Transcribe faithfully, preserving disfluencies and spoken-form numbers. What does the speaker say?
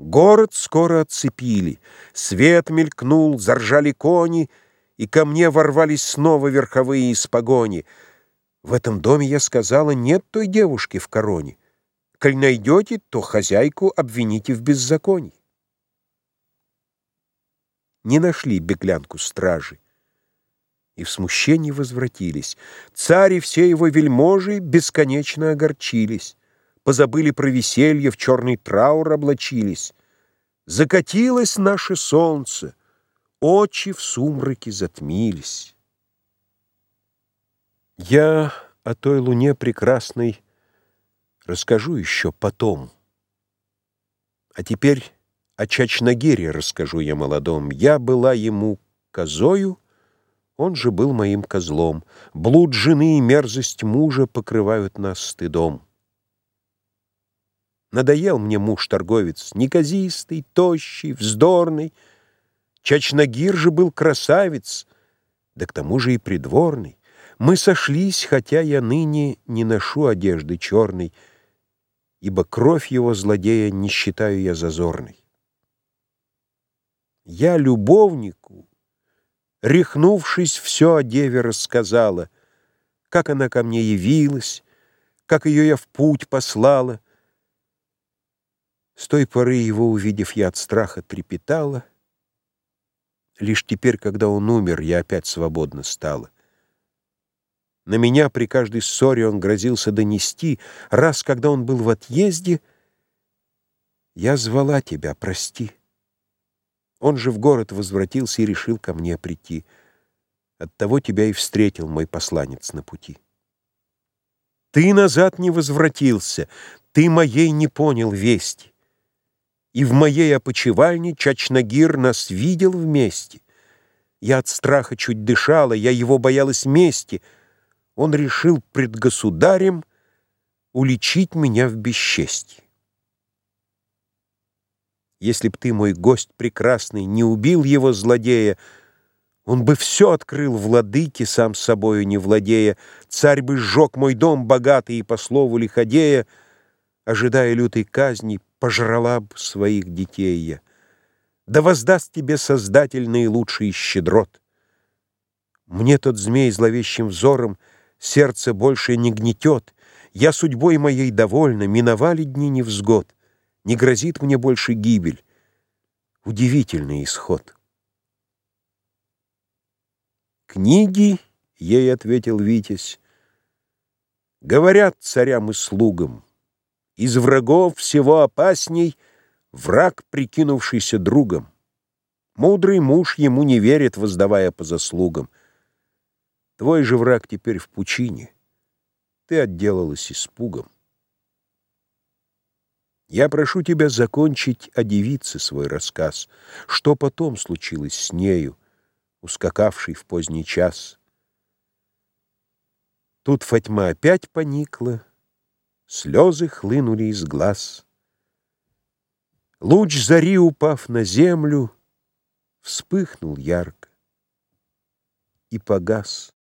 Город скоро отцепили, свет мелькнул, заржали кони, и ко мне ворвались снова верховые из погони. В этом доме, я сказала, нет той девушки в короне. Коль найдете, то хозяйку обвините в беззаконии. Не нашли беглянку стражи и в смущении возвратились. Царь и все его вельможи бесконечно огорчились, позабыли про веселье, в черный траур облачились. Закатилось наше солнце, очи в сумраке затмились. Я о той луне прекрасной расскажу еще потом. А теперь о Чачнагире расскажу я молодом. Я была ему козою, он же был моим козлом. Блуд жены и мерзость мужа покрывают нас стыдом. Надоел мне муж-торговец, неказистый, тощий, вздорный. Чачнагир же был красавец, да к тому же и придворный. Мы сошлись, хотя я ныне не ношу одежды черной, ибо кровь его злодея не считаю я зазорной. Я любовнику, рехнувшись, все о деве рассказала, как она ко мне явилась, как ее я в путь послала. С той поры его, увидев, я от страха трепетала. Лишь теперь, когда он умер, я опять свободна стала. На меня при каждой ссоре он грозился донести. Раз, когда он был в отъезде, я звала тебя, прости. Он же в город возвратился и решил ко мне прийти. Оттого тебя и встретил мой посланец на пути. Ты назад не возвратился, ты моей не понял вести. И в моей опочивальне Чачнагир нас видел вместе. Я от страха чуть дышала, я его боялась мести. Он решил пред государем уличить меня в бесчестии. Если б ты, мой гость прекрасный, не убил его злодея, он бы все открыл владыке, сам собою не владея. Царь бы сжег мой дом богатый, и по слову лиходея, ожидая лютой казни, пожрала б своих детей я. Да воздаст тебе Создатель наилучший щедрот. Мне тот змей зловещим взором сердце больше не гнетет. Я судьбой моей довольна, миновали дни невзгод. Не грозит мне больше гибель. Удивительный исход. Книги, — ей ответил Витязь, — говорят царям и слугам, из врагов всего опасней враг, прикинувшийся другом. Мудрый муж ему не верит, воздавая по заслугам. Твой же враг теперь в пучине, ты отделалась испугом. Я прошу тебя закончить о девице свой рассказ. Что потом случилось с нею, ускакавшей в поздний час? Тут Фатьма опять поникла, слезы хлынули из глаз. Луч зари, упав на землю, вспыхнул ярко и погас.